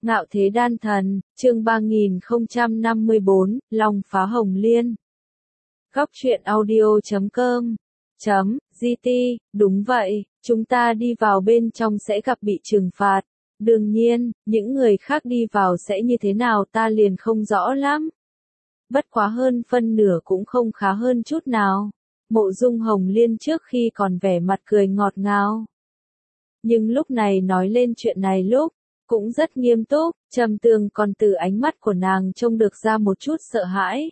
Ngạo thế đan thần, chương 3054, Long phá Hồng Liên. Góc truyện audio.com .gt, đúng vậy, chúng ta đi vào bên trong sẽ gặp bị trừng phạt. Đương nhiên, những người khác đi vào sẽ như thế nào ta liền không rõ lắm. Bất quá hơn phân nửa cũng không khá hơn chút nào. Mộ Dung Hồng Liên trước khi còn vẻ mặt cười ngọt ngào. Nhưng lúc này nói lên chuyện này lúc, cũng rất nghiêm túc, Trầm Tường còn từ ánh mắt của nàng trông được ra một chút sợ hãi.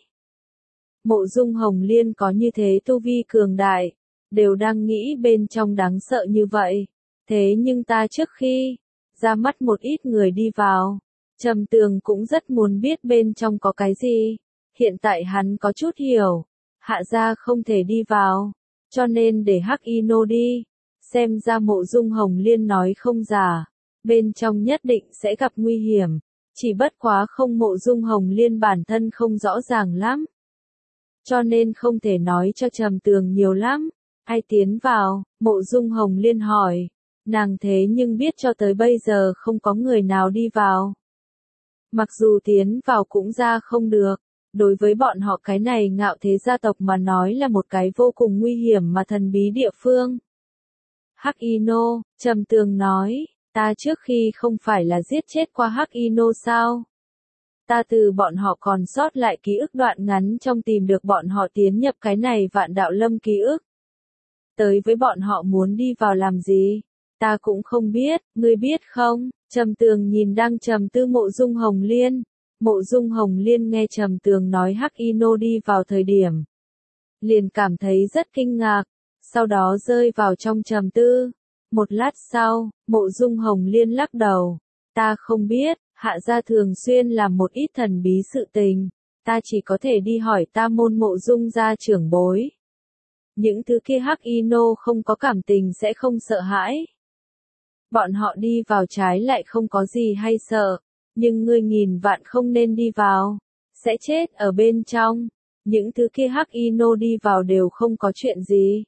Mộ Dung Hồng Liên có như thế tu vi cường đại, đều đang nghĩ bên trong đáng sợ như vậy. Thế nhưng ta trước khi ra mắt một ít người đi vào, Trầm Tường cũng rất muốn biết bên trong có cái gì. Hiện tại hắn có chút hiểu, Hạ gia không thể đi vào, cho nên để Hắc Y Nô đi. Xem ra Mộ Dung Hồng Liên nói không giả, bên trong nhất định sẽ gặp nguy hiểm, chỉ bất quá không Mộ Dung Hồng Liên bản thân không rõ ràng lắm. Cho nên không thể nói cho Trầm Tường nhiều lắm. Ai tiến vào? Mộ Dung Hồng Liên hỏi. Nàng thế nhưng biết cho tới bây giờ không có người nào đi vào. Mặc dù tiến vào cũng ra không được. Đối với bọn họ cái này Ngạo thế gia tộc mà nói là một cái vô cùng nguy hiểm mà thần bí địa phương. Hắc Y Nô, Trầm Tường nói, ta trước khi không phải là giết chết qua Hắc Y Nô sao? Ta từ bọn họ còn sót lại ký ức đoạn ngắn trong tìm được bọn họ tiến nhập cái này Vạn Đạo Lâm ký ức. Tới với bọn họ muốn đi vào làm gì? Ta cũng không biết, ngươi biết không? Trầm Tường nhìn đang trầm tư Mộ Dung Hồng Liên. Mộ Dung Hồng Liên nghe Trầm Tường nói Hắc Y Nô đi vào thời điểm, liền cảm thấy rất kinh ngạc, sau đó rơi vào trong trầm tư. Một lát sau, Mộ Dung Hồng Liên lắc đầu. Ta không biết, Hạ gia thường xuyên làm một ít thần bí sự tình, ta chỉ có thể đi hỏi ta môn Mộ Dung gia trưởng bối. Những thứ kia Hắc Y Nô không có cảm tình sẽ không sợ hãi. Bọn họ đi vào trái lại không có gì hay sợ, nhưng ngươi nghìn vạn không nên đi vào, sẽ chết ở bên trong. Những thứ kia Hắc Y Nô đi vào đều không có chuyện gì.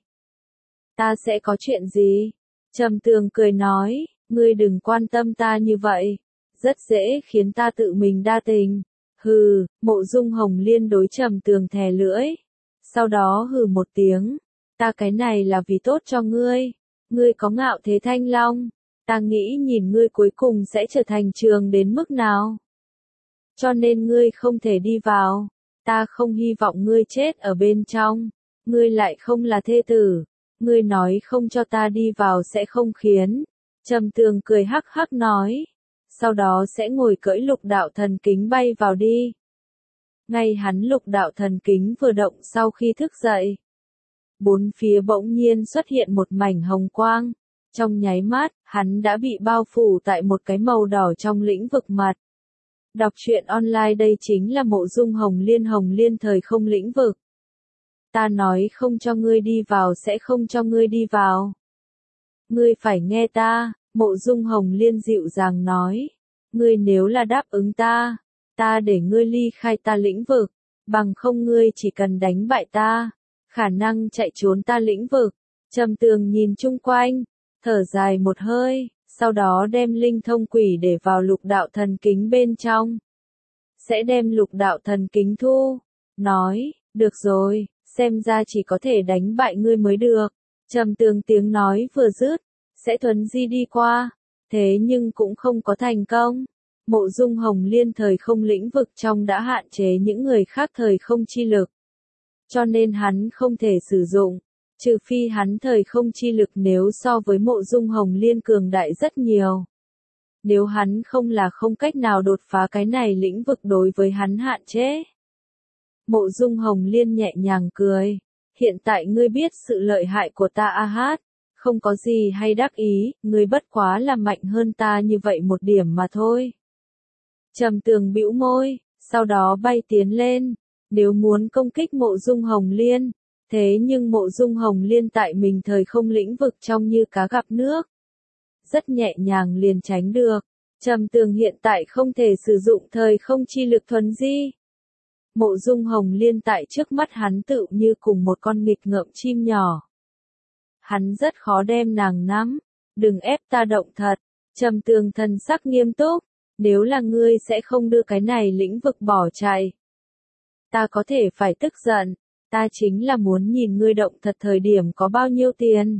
Ta sẽ có chuyện gì? Trầm Tường cười nói, ngươi đừng quan tâm ta như vậy, rất dễ khiến ta tự mình đa tình. Hừ, Mộ Dung Hồng Liên đối Trầm Tường thè lưỡi. Sau đó hừ một tiếng, ta cái này là vì tốt cho ngươi. Ngươi có Ngạo thế Thanh Long, ta nghĩ nhìn ngươi cuối cùng sẽ trở thành trường đến mức nào. Cho nên ngươi không thể đi vào, ta không hy vọng ngươi chết ở bên trong. Ngươi lại không là thê tử, ngươi nói không cho ta đi vào sẽ không khiến. Trầm Tường cười hắc hắc nói, sau đó sẽ ngồi cưỡi lục đạo thần kính bay vào đi. Ngay hắn lục đạo thần kính vừa động sau khi thức dậy, bốn phía bỗng nhiên xuất hiện một mảnh hồng quang. Trong nháy mắt, hắn đã bị bao phủ tại một cái màu đỏ trong lĩnh vực mặt. Đọc truyện online đây chính là Mộ Dung Hồng Liên thời không lĩnh vực. Ta nói không cho ngươi đi vào sẽ không cho ngươi đi vào. Ngươi phải nghe ta, Mộ Dung Hồng Liên dịu dàng nói. Ngươi nếu là đáp ứng ta, ta để ngươi ly khai ta lĩnh vực, bằng không ngươi chỉ cần đánh bại ta, khả năng chạy trốn ta lĩnh vực. Trầm Tường nhìn chung quanh, thở dài một hơi, sau đó đem linh thông quỷ để vào lục đạo thần kính bên trong. Sẽ đem lục đạo thần kính thu, nói, được rồi, xem ra chỉ có thể đánh bại ngươi mới được. Trầm Tường tiếng nói vừa dứt, sẽ thuấn di đi qua, thế nhưng cũng không có thành công. Mộ Dung Hồng Liên thời không lĩnh vực trong đã hạn chế những người khác thời không chi lực, cho nên hắn không thể sử dụng, trừ phi hắn thời không chi lực nếu so với Mộ Dung Hồng Liên cường đại rất nhiều. Nếu hắn không là không cách nào đột phá cái này lĩnh vực đối với hắn hạn chế. Mộ Dung Hồng Liên nhẹ nhàng cười, hiện tại ngươi biết sự lợi hại của ta a hát, không có gì hay đắc ý, ngươi bất quá là mạnh hơn ta như vậy một điểm mà thôi. Trầm Tường bĩu môi, sau đó bay tiến lên, nếu muốn công kích Mộ Dung Hồng Liên, thế nhưng Mộ Dung Hồng Liên tại mình thời không lĩnh vực trong như cá gặp nước, rất nhẹ nhàng liền tránh được. Trầm Tường hiện tại không thể sử dụng thời không chi lực thuấn di. Mộ Dung Hồng Liên tại trước mắt hắn tựu như cùng một con nghịch ngợm chim nhỏ. Hắn rất khó đem nàng nắm, đừng ép ta động thật. Trầm Tường thần sắc nghiêm túc, Nếu là ngươi sẽ không đưa cái này lĩnh vực bỏ chạy. Ta có thể phải tức giận, ta chính là muốn nhìn ngươi động thật thời điểm có bao nhiêu tiền.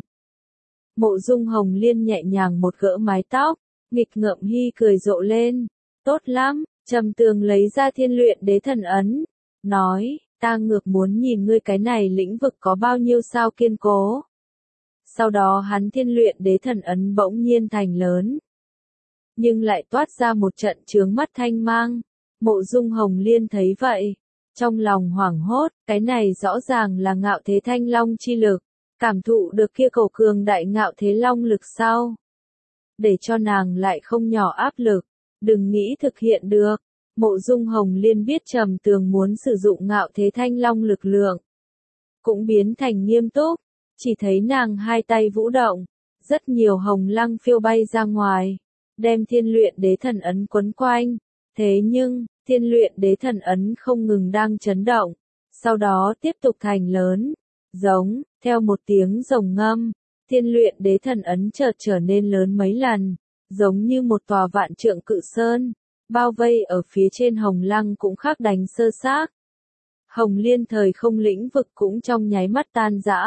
Mộ Dung Hồng Liên nhẹ nhàng một gỡ mái tóc, nghịch ngợm hi cười rộ lên. Tốt lắm, Trầm Tường lấy ra Thiên Luyện Đế Thần Ấn, nói, ta ngược muốn nhìn ngươi cái này lĩnh vực có bao nhiêu sao kiên cố. Sau đó hắn Thiên Luyện Đế Thần Ấn bỗng nhiên thành lớn, nhưng lại toát ra một trận chướng mắt thanh mang. Mộ Dung Hồng Liên thấy vậy, trong lòng hoảng hốt, cái này rõ ràng là Ngạo Thế Thanh Long chi lực, cảm thụ được kia cổ cường đại Ngạo Thế Long lực sau. Để cho nàng lại không nhỏ áp lực, đừng nghĩ thực hiện được. Mộ Dung Hồng Liên biết Trầm Tường muốn sử dụng Ngạo Thế Thanh Long lực lượng, cũng biến thành nghiêm túc, chỉ thấy nàng hai tay vũ động, rất nhiều hồng lăng phiêu bay ra ngoài, đem Thiên Luyện Đế Thần Ấn quấn quanh. Thế nhưng, Thiên Luyện Đế Thần Ấn không ngừng đang chấn động, sau đó tiếp tục thành lớn, giống, theo một tiếng rồng ngâm, Thiên Luyện Đế Thần Ấn chợt trở nên lớn mấy lần, giống như một tòa vạn trượng cự sơn, bao vây ở phía trên hồng lăng cũng khác đánh sơ xác. Hồng Liên thời không lĩnh vực cũng trong nháy mắt tan rã.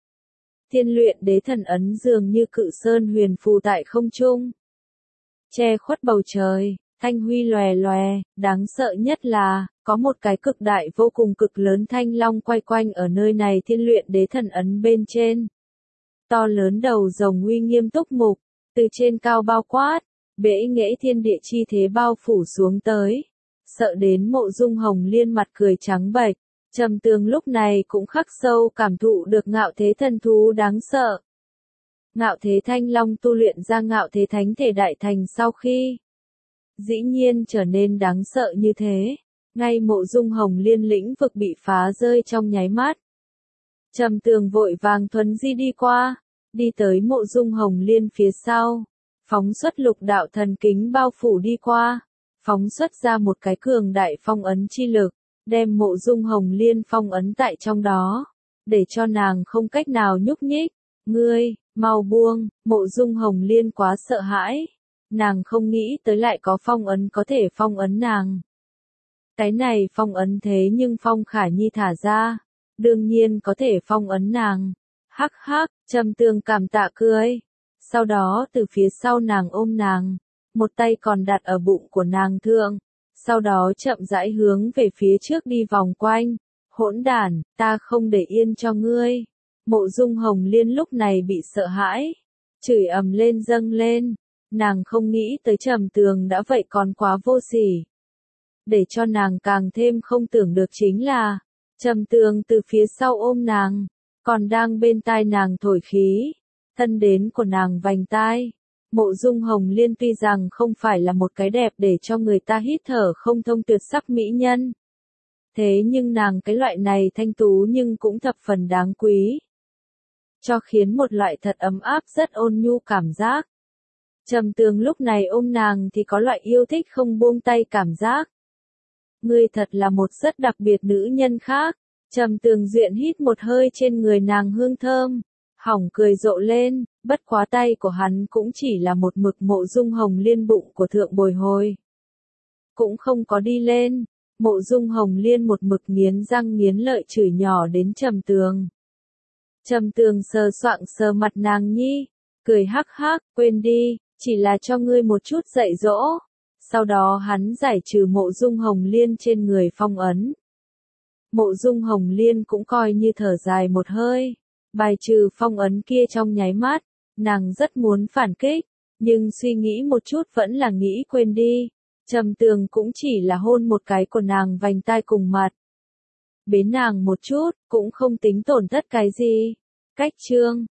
Thiên Luyện Đế Thần Ấn dường như cự sơn huyền phù tại không trung, che khuất bầu trời, thanh huy lòe lòe, đáng sợ nhất là, có một cái cực đại vô cùng cực lớn thanh long quay quanh ở nơi này Thiên Luyện Đế Thần Ấn bên trên. To lớn đầu rồng uy nghiêm túc mục, từ trên cao bao quát, bệ nghệ thiên địa chi thế bao phủ xuống tới. Sợ đến Mộ Dung Hồng Liên mặt cười trắng bệch, Trầm Tường lúc này cũng khắc sâu cảm thụ được Ngạo Thế thần thú đáng sợ. Ngạo Thế Thanh Long tu luyện ra Ngạo Thế Thánh Thể Đại Thành sau khi, dĩ nhiên trở nên đáng sợ như thế. Ngay Mộ Dung Hồng Liên lĩnh vực bị phá rơi trong nháy mắt. Trầm Tường vội vàng thuấn di đi qua, đi tới Mộ Dung Hồng Liên phía sau, phóng xuất lục đạo thần kính bao phủ đi qua, phóng xuất ra một cái cường đại phong ấn chi lực, đem Mộ Dung Hồng Liên phong ấn tại trong đó, để cho nàng không cách nào nhúc nhích. Ngươi, mau buông, Mộ Dung Hồng Liên quá sợ hãi, nàng không nghĩ tới lại có phong ấn có thể phong ấn nàng. Cái này phong ấn thế nhưng Phong Khả Nhi thả ra, đương nhiên có thể phong ấn nàng. Hắc hắc, Trầm Tường cảm tạ cười. Sau đó từ phía sau nàng ôm nàng, một tay còn đặt ở bụng của nàng thượng, sau đó chậm rãi hướng về phía trước đi vòng quanh. Hỗn đản, ta không để yên cho ngươi. Mộ Dung Hồng Liên lúc này bị sợ hãi, chửi ầm lên dâng lên, nàng không nghĩ tới Trầm Tường đã vậy còn quá vô sỉ. Để cho nàng càng thêm không tưởng được chính là, Trầm Tường từ phía sau ôm nàng, còn đang bên tai nàng thổi khí, thân đến của nàng vành tai. Mộ Dung Hồng Liên tuy rằng không phải là một cái đẹp để cho người ta hít thở không thông tuyệt sắc mỹ nhân, thế nhưng nàng cái loại này thanh tú nhưng cũng thập phần đáng quý, cho khiến một loại thật ấm áp rất ôn nhu cảm giác. Trầm Tường lúc này ôm nàng thì có loại yêu thích không buông tay cảm giác. Ngươi thật là một rất đặc biệt nữ nhân khác. Trầm Tường duyện hít một hơi trên người nàng hương thơm, hỏng cười rộ lên, bất quá tay của hắn cũng chỉ là một mực Mộ Dung Hồng Liên bụng của thượng bồi hồi, cũng không có đi lên. Mộ Dung Hồng Liên một mực nghiến răng nghiến lợi chửi nhỏ đến Trầm Tường. Trầm Tường sờ soạng sờ mặt nàng nhi, cười hắc hắc, quên đi, chỉ là cho ngươi một chút dạy dỗ. Sau đó hắn giải trừ Mộ Dung Hồng Liên trên người phong ấn. Mộ Dung Hồng Liên cũng coi như thở dài một hơi, bài trừ phong ấn kia trong nháy mắt, nàng rất muốn phản kích, nhưng suy nghĩ một chút vẫn là nghĩ quên đi. Trầm Tường cũng chỉ là hôn một cái của nàng vành tai cùng mặt, bế nàng một chút, cũng không tính tổn thất cái gì. Cách chương